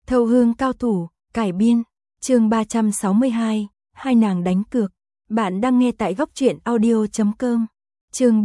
Thâu hương cao thủ, cải biên, chương 362, hai nàng đánh cược. Bạn đang nghe tại góc truyện audio.com. Chương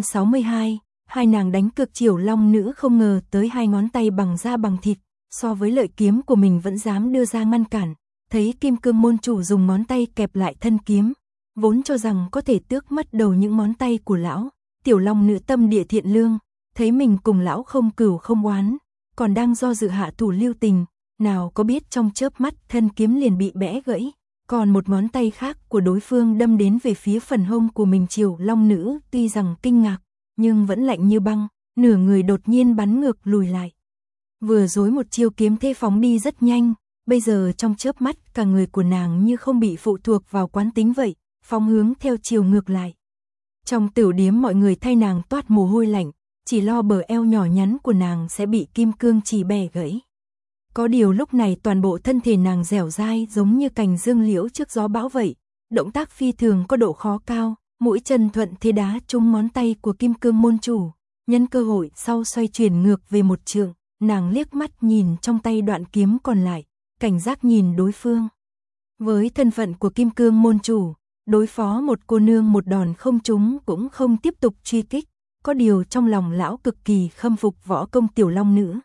362, hai nàng đánh cược. Chiểu Long nữ không ngờ tới hai ngón tay bằng da bằng thịt, so với lợi kiếm của mình vẫn dám đưa ra ngăn cản. Thấy Kim Cương môn chủ dùng ngón tay kẹp lại thân kiếm, vốn cho rằng có thể tước mất đầu những ngón tay của lão. Tiểu Long nữ tâm địa thiện lương, thấy mình cùng lão không cừu không oán, còn đang do dự hạ thủ lưu tình, nào có biết trong chớp mắt thân kiếm liền bị bẽ gãy, còn một ngón tay khác của đối phương đâm đến về phía phần hông của mình. Chiểu Long nữ tuy rằng kinh ngạc, nhưng vẫn lạnh như băng, nửa người đột nhiên bắn ngược lùi lại. Vừa rồi một chiêu kiếm thế phóng đi rất nhanh, bây giờ trong chớp mắt cả người của nàng như không bị phụ thuộc vào quán tính vậy, phóng hướng theo chiều ngược lại. Trong tiểu điếm mọi người thay nàng toát mồ hôi lạnh, chỉ lo bờ eo nhỏ nhắn của nàng sẽ bị kim cương chỉ bẻ gãy. Có điều lúc này toàn bộ thân thể nàng dẻo dai giống như cành dương liễu trước gió bão vậy, động tác phi thường có độ khó cao, mũi chân thuận thế đá trúng ngón tay của Kim Cương môn chủ, nhân cơ hội sau xoay chuyển ngược về một trượng, nàng liếc mắt nhìn trong tay đoạn kiếm còn lại, cảnh giác nhìn đối phương. Với thân phận của Kim Cương môn chủ, đối phó một cô nương một đòn không trúng cũng không tiếp tục truy kích, có điều trong lòng lão cực kỳ khâm phục võ công Tiểu Long nữ.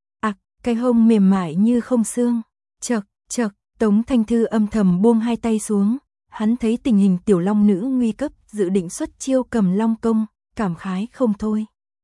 Cái hông mềm mại như không xương. Chậc, chậc, Tống Thanh Thư âm thầm buông hai tay xuống, hắn thấy tình hình Tiểu Long nữ nguy cấp, dự định xuất chiêu cầm long công, cảm khái không thôi.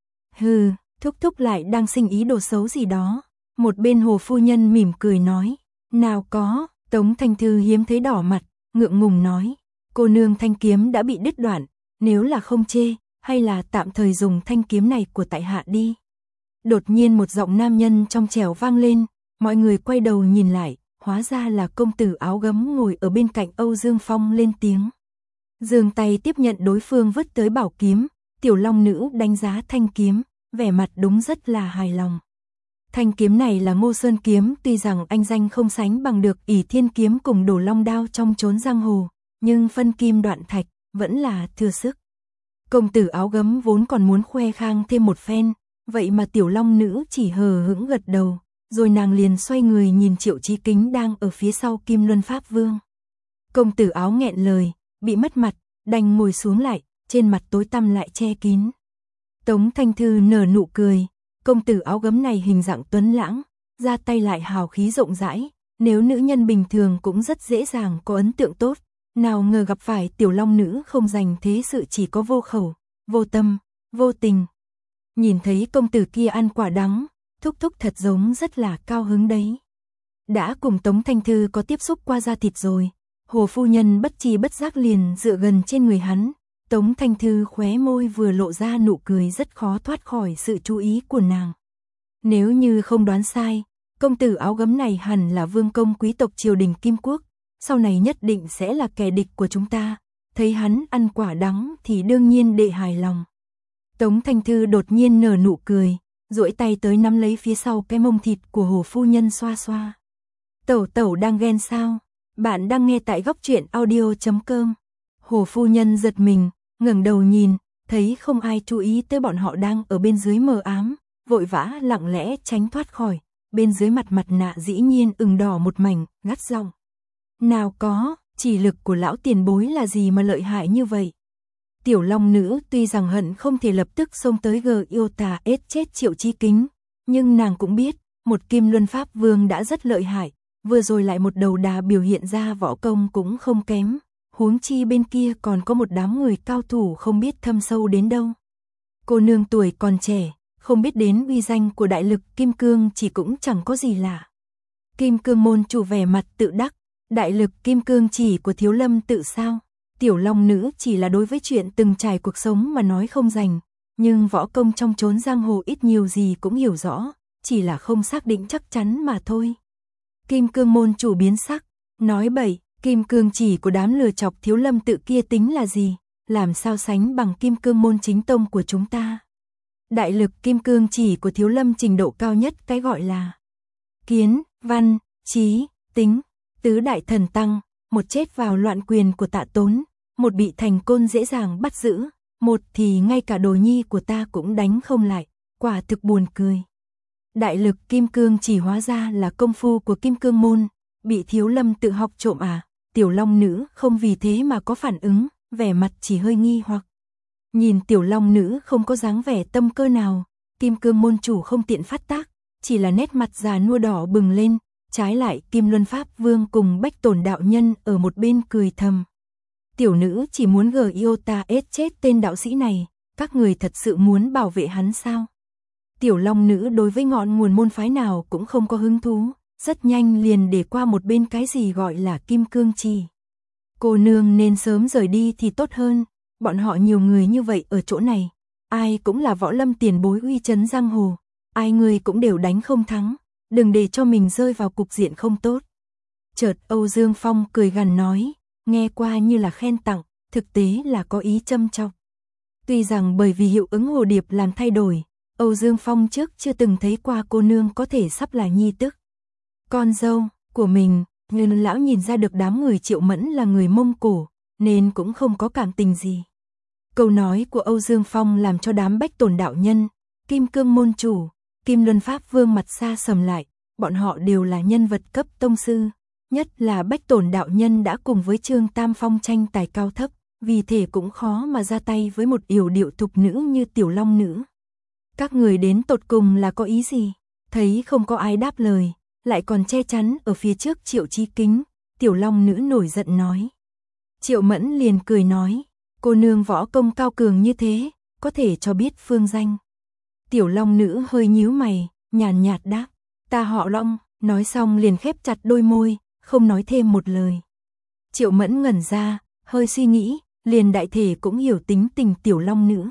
Hừ, thúc thúc lại đang sinh ý đồ xấu gì đó. Một bên Hồ phu nhân mỉm cười nói, nào có. Tống Thanh Thư hiếm thấy đỏ mặt, ngượng ngùng nói, cô nương thanh kiếm đã bị đứt đoạn, nếu là không chê, hay là tạm thời dùng thanh kiếm này của tại hạ đi. Đột nhiên một giọng nam nhân trong trẻo vang lên, mọi người quay đầu nhìn lại, hóa ra là công tử áo gấm ngồi ở bên cạnh Âu Dương Phong lên tiếng. Giương tay tiếp nhận đối phương vứt tới bảo kiếm, Tiểu Long nữ đánh giá thanh kiếm, vẻ mặt đúng rất là hài lòng. Thanh kiếm này là Ngô Sơn kiếm, tuy rằng anh danh không sánh bằng được Ỷ Thiên kiếm cùng Đồ Long đao trong chốn giang hồ, nhưng phân kim đoạn thạch vẫn là thừa sức. Công tử áo gấm vốn còn muốn khoe khang thêm một phen, vậy mà Tiểu Long nữ chỉ hờ hững gật đầu, rồi nàng liền xoay người nhìn Triệu Chí Kính đang ở phía sau Kim Luân Pháp Vương. Công tử áo nghẹn lời, bị mất mặt, đành ngồi xuống lại, trên mặt tối tăm lại che kín. Tống Thanh Thư nở nụ cười, công tử áo gấm này hình dạng tuấn lãng, ra tay lại hào khí rộng rãi, nếu nữ nhân bình thường cũng rất dễ dàng có ấn tượng tốt, nào ngờ gặp phải Tiểu Long nữ không dành thế sự, chỉ có vô khẩu, vô tâm, vô tình. Nhìn thấy công tử kia ăn quả đắng, thúc thúc thật giống rất là cao hứng đấy. Đã cùng Tống Thanh Thư có tiếp xúc qua da thịt rồi, Hồ phu nhân bất tri bất giác liền dựa gần trên người hắn. Tống Thanh Thư khóe môi vừa lộ ra nụ cười rất khó thoát khỏi sự chú ý của nàng. Nếu như không đoán sai, công tử áo gấm này hẳn là vương công quý tộc triều đình Kim Quốc, sau này nhất định sẽ là kẻ địch của chúng ta. Thấy hắn ăn quả đắng thì đương nhiên đệ hài lòng. Tống Thanh Thư đột nhiên nở nụ cười, duỗi tay tới nắm lấy phía sau cái mông thịt của Hồ phu nhân xoa xoa. Tẩu tẩu đang ghen sao? Bạn đang nghe tại góc truyện audio.com. Hồ phu nhân giật mình, ngẩng đầu nhìn, thấy không ai chú ý tới bọn họ đang ở bên dưới mờ ám, vội vã lặng lẽ tránh thoát khỏi, bên dưới mặt nạ dĩ nhiên ửng đỏ một mảnh, gắt giọng. Nào có, chỉ lực của lão tiền bối là gì mà lợi hại như vậy? Tiểu Long nữ tuy rằng hận không thể lập tức xông tới yêu tà ết chết Triệu Chí Kính, nhưng nàng cũng biết, một Kim Luân Pháp Vương đã rất lợi hại, vừa rồi lại một đầu đà biểu hiện ra võ công cũng không kém, huống chi bên kia còn có một đám người cao thủ không biết thâm sâu đến đâu. Cô nương tuổi còn trẻ, không biết đến uy danh của đại lực Kim Cương chỉ cũng chẳng có gì lạ. Kim Cương môn chủ vẻ mặt tự đắc, đại lực Kim Cương chỉ của Thiếu Lâm tự sao? Tiểu Long nữ chỉ là đối với chuyện từng trải cuộc sống mà nói không rành, nhưng võ công trong chốn giang hồ ít nhiều gì cũng hiểu rõ, chỉ là không xác định chắc chắn mà thôi. Kim Cương môn chủ biến sắc, nói bậy, Kim Cương chỉ của đám lừa chọc Thiếu Lâm tự kia tính là gì, làm sao sánh bằng Kim Cương môn chính tông của chúng ta. Đại lực Kim Cương chỉ của Thiếu Lâm trình độ cao nhất cái gọi là kiến, văn, trí, tính, tứ đại thần tăng, một chết vào loạn quyền của Tạ Tốn, một bị Thành Côn dễ dàng bắt giữ, một thì ngay cả đồ nhi của ta cũng đánh không lại, quả thực buồn cười. Đại lực kim cương chỉ hóa ra là công phu của kim cương môn, bị Thiếu Lâm tự học trộm à? Tiểu Long Nữ không vì thế mà có phản ứng, vẻ mặt chỉ hơi nghi hoặc. Nhìn Tiểu Long Nữ không có dáng vẻ tâm cơ nào, kim cương môn chủ không tiện phát tác, chỉ là nét mặt già nua đỏ bừng lên, trái lại Kim Luân Pháp Vương cùng Bách Tổn đạo nhân ở một bên cười thầm. Tiểu nữ chỉ muốn Iota chết tên đạo sĩ này, các người thật sự muốn bảo vệ hắn sao? Tiểu Long Nữ đối với ngọn nguồn môn phái nào cũng không có hứng thú, rất nhanh liền để qua một bên cái gì gọi là kim cương trì. Cô nương nên sớm rời đi thì tốt hơn, bọn họ nhiều người như vậy ở chỗ này, ai cũng là võ lâm tiền bối uy chấn giang hồ, ai người cũng đều đánh không thắng, đừng để cho mình rơi vào cục diện không tốt. Chợt Âu Dương Phong cười gằn nói, nghe qua như là khen tặng, thực tế là có ý châm chọc. Tuy rằng bởi vì hiệu ứng hồ điệp làm thay đổi, Âu Dương Phong trước chưa từng thấy qua cô nương có thể sắp là nhi tức con dâu của mình, nhưng lão nhìn ra được đám người Triệu Mẫn là người Mông Cổ, nên cũng không có cảm tình gì. Câu nói của Âu Dương Phong làm cho đám Bách Tổn đạo nhân, Kim Cương môn chủ, Kim Luân Pháp Vương mặt xa sầm lại, bọn họ đều là nhân vật cấp tông sư, nhất là Bách Tổn đạo nhân đã cùng với Trương Tam Phong tranh tài cao thấp, vì thế cũng khó mà ra tay với một yểu điệu thục nữ như Tiểu Long Nữ. Các người đến tột cùng là có ý gì? Thấy không có ai đáp lời, lại còn che chắn ở phía trước Triệu Chí Kính, Tiểu Long Nữ nổi giận nói. Triệu Mẫn liền cười nói, cô nương võ công cao cường như thế, có thể cho biết phương danh. Tiểu Long Nữ hơi nhíu mày, nhàn nhạt đáp, ta họ Long, nói xong liền khép chặt đôi môi, không nói thêm một lời. Triệu Mẫn ngẩn ra, hơi suy nghĩ, liền đại thể cũng hiểu tính tình Tiểu Long Nữ.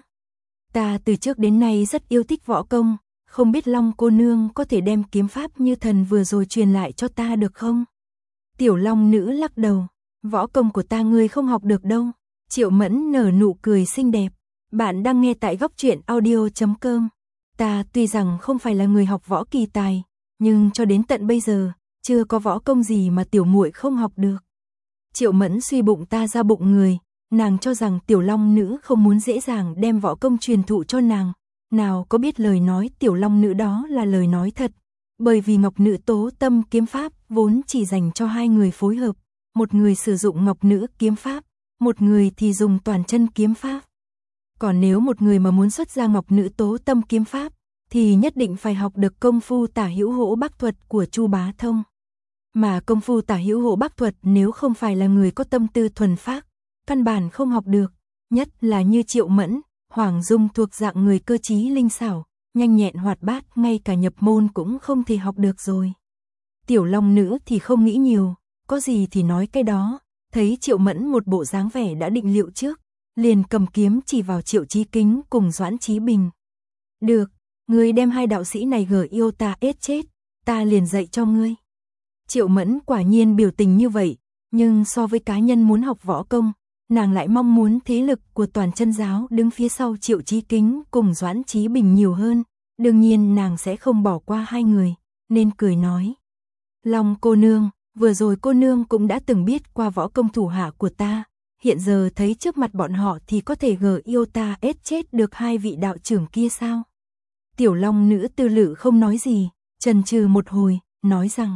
Ta từ trước đến nay rất yêu thích võ công, không biết Long cô nương có thể đem kiếm pháp như thần vừa rồi truyền lại cho ta được không? Tiểu Long Nữ lắc đầu, võ công của ta ngươi không học được đâu. Triệu Mẫn nở nụ cười xinh đẹp, bạn đang nghe tại goctruyện.audio.com. Ta tuy rằng không phải là người học võ kỳ tài, nhưng cho đến tận bây giờ, chưa có võ công gì mà tiểu muội không học được. Triệu Mẫn suy bụng ta ra bụng người, nàng cho rằng Tiểu Long Nữ không muốn dễ dàng đem võ công truyền thụ cho nàng, nào có biết lời nói Tiểu Long Nữ đó là lời nói thật, bởi vì Ngọc Nữ Tố Tâm kiếm pháp vốn chỉ dành cho hai người phối hợp, một người sử dụng Ngọc Nữ kiếm pháp, một người thì dùng toàn chân kiếm pháp. Còn nếu một người mà muốn xuất ra Ngọc Nữ Tố Tâm kiếm pháp, thì nhất định phải học được công phu Tả Hữu Hỗ Bắc thuật của Chu Bá Thông. Mà công phu Tả Hữu Hỗ Bắc thuật nếu không phải là người có tâm tư thuần phác, căn bản không học được, nhất là như Triệu Mẫn, Hoàng Dung thuộc dạng người cơ trí linh xảo, nhanh nhẹn hoạt bát, ngay cả nhập môn cũng không thể học được rồi. Tiểu Long Nữ thì không nghĩ nhiều, có gì thì nói cái đó, thấy Triệu Mẫn một bộ dáng vẻ đã định liệu trước, liền cầm kiếm chỉ vào Triệu Chí Kính cùng Doãn Chí Bình. Được, ngươi đem hai đạo sĩ này Iota chết, ta liền dạy cho ngươi. Triệu Mẫn quả nhiên biểu tình như vậy, nhưng so với cá nhân muốn học võ công, nàng lại mong muốn thế lực của toàn chân giáo đứng phía sau Triệu Chí Kính cùng Doãn Chí Bình nhiều hơn, đương nhiên nàng sẽ không bỏ qua hai người, nên cười nói. Long cô nương, vừa rồi cô nương cũng đã từng biết qua võ công thủ hạ của ta, hiện giờ thấy trước mặt bọn họ thì có thể Iota chết được hai vị đạo trưởng kia sao? Tiểu Long Nữ tư lự không nói gì, chần chừ một hồi, nói rằng,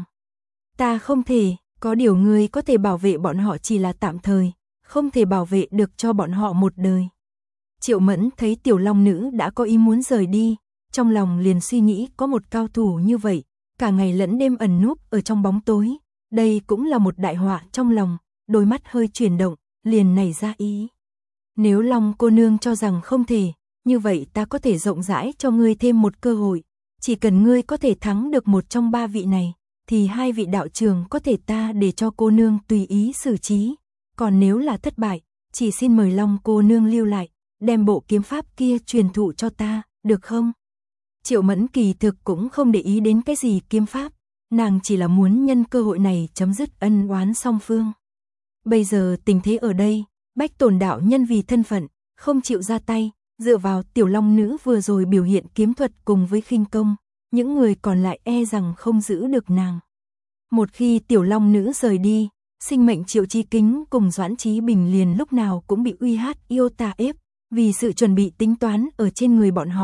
ta không thể, có điều ngươi có thể bảo vệ bọn họ chỉ là tạm thời, không thể bảo vệ được cho bọn họ một đời. Triệu Mẫn thấy Tiểu Long Nữ đã có ý muốn rời đi, trong lòng liền suy nghĩ có một cao thủ như vậy, cả ngày lẫn đêm ẩn núp ở trong bóng tối, đây cũng là một đại họa trong lòng, đôi mắt hơi chuyển động, liền nảy ra ý. Nếu Long cô nương cho rằng không thể, như vậy ta có thể rộng rãi cho ngươi thêm một cơ hội, chỉ cần ngươi có thể thắng được một trong ba vị này, thì hai vị đạo trưởng có thể ta để cho cô nương tùy ý xử trí, còn nếu là thất bại, chỉ xin mời Long cô nương lưu lại, đem bộ kiếm pháp kia truyền thụ cho ta, được không? Triệu Mẫn kỳ thực cũng không để ý đến cái gì kiếm pháp, nàng chỉ là muốn nhân cơ hội này chấm dứt ân oán song phương. Bây giờ tình thế ở đây, Bách Tổn đạo nhân vì thân phận, không chịu ra tay, dựa vào Tiểu Long Nữ vừa rồi biểu hiện kiếm thuật cùng với khinh công, những người còn lại e rằng không giữ được nàng. Một khi Tiểu Long Nữ rời đi, sinh mệnh Triệu Chí Kính cùng Doãn Chí Bình liền lúc nào cũng bị Iota ép, vì sự chuẩn bị tính toán ở trên người bọn họ,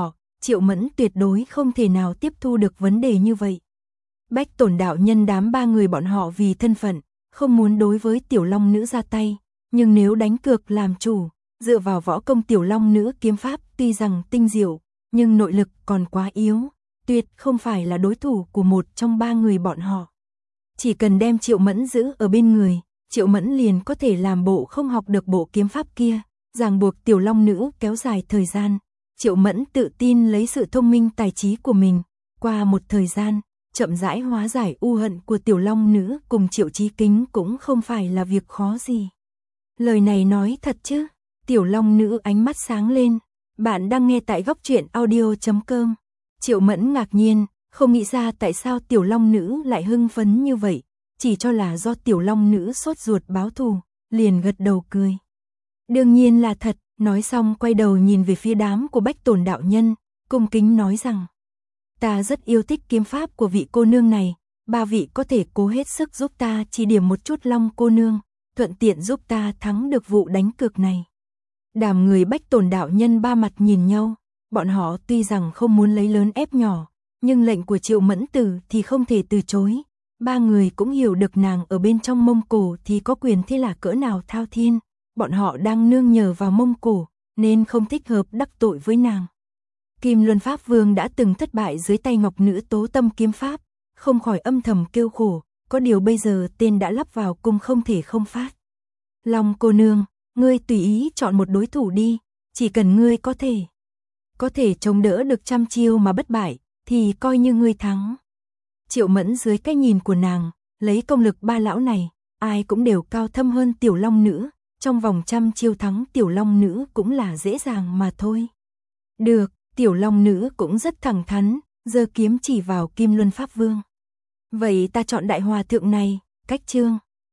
Triệu Mẫn tuyệt đối không thể nào tiếp thu được vấn đề như vậy. Bách Tổn đạo nhân đám ba người bọn họ vì thân phận, không muốn đối với Tiểu Long Nữ ra tay, nhưng nếu đánh cược làm chủ, dựa vào võ công Tiểu Long Nữ kiếm pháp tuy rằng tinh diệu, nhưng nội lực còn quá yếu, tuyệt không phải là đối thủ của một trong ba người bọn họ. Chỉ cần đem Triệu Mẫn giữ ở bên người, Triệu Mẫn liền có thể làm bộ không học được bộ kiếm pháp kia, ràng buộc Tiểu Long Nữ kéo dài thời gian. Triệu Mẫn tự tin lấy sự thông minh tài trí của mình, qua một thời gian, chậm rãi hóa giải u hận của Tiểu Long Nữ cùng Triệu Chí Kính cũng không phải là việc khó gì. Lời này nói thật chứ? Tiểu Long Nữ ánh mắt sáng lên. Bạn đang nghe tại Góc Truyện Audio.com. Triệu Mẫn ngạc nhiên, không nghĩ ra tại sao Tiểu Long Nữ lại hưng phấn như vậy, chỉ cho là do Tiểu Long Nữ sốt ruột báo thù, liền gật đầu cười. Đương nhiên là thật, nói xong quay đầu nhìn về phía đám của Bách Tổn đạo nhân, cung kính nói rằng: ta rất yêu thích kiếm pháp của vị cô nương này, ba vị có thể cố hết sức giúp ta chỉ điểm một chút Long cô nương, thuận tiện giúp ta thắng được vụ đánh cược này. Đám người Bách Tổn đạo nhân ba mặt nhìn nhau, bọn họ tuy rằng không muốn lấy lớn ép nhỏ, nhưng lệnh của Triệu Mẫn Tử thì không thể từ chối. Ba người cũng hiểu được nàng ở bên trong Mông Cổ thì có quyền thế là cỡ nào thao thiên, bọn họ đang nương nhờ vào Mông Cổ, nên không thích hợp đắc tội với nàng. Kim Luân Pháp Vương đã từng thất bại dưới tay Ngọc Nữ Tố Tâm kiếm pháp, không khỏi âm thầm kêu khổ, có điều bây giờ tên đã lắp vào cung không thể không phát. Long cô nương, ngươi tùy ý chọn một đối thủ đi, chỉ cần ngươi có thể chống đỡ được trăm chiêu mà bất bại, thì coi như ngươi thắng. Triệu Mẫn dưới cái nhìn của nàng, lấy công lực ba lão này, ai cũng đều cao thâm hơn Tiểu Long Nữ, trong vòng trăm chiêu thắng Tiểu Long Nữ cũng là dễ dàng mà thôi. Được, Tiểu Long Nữ cũng rất thẳng thắn, giơ kiếm chỉ vào Kim Luân Pháp Vương. Vậy ta chọn đại hòa thượng này, cách chương.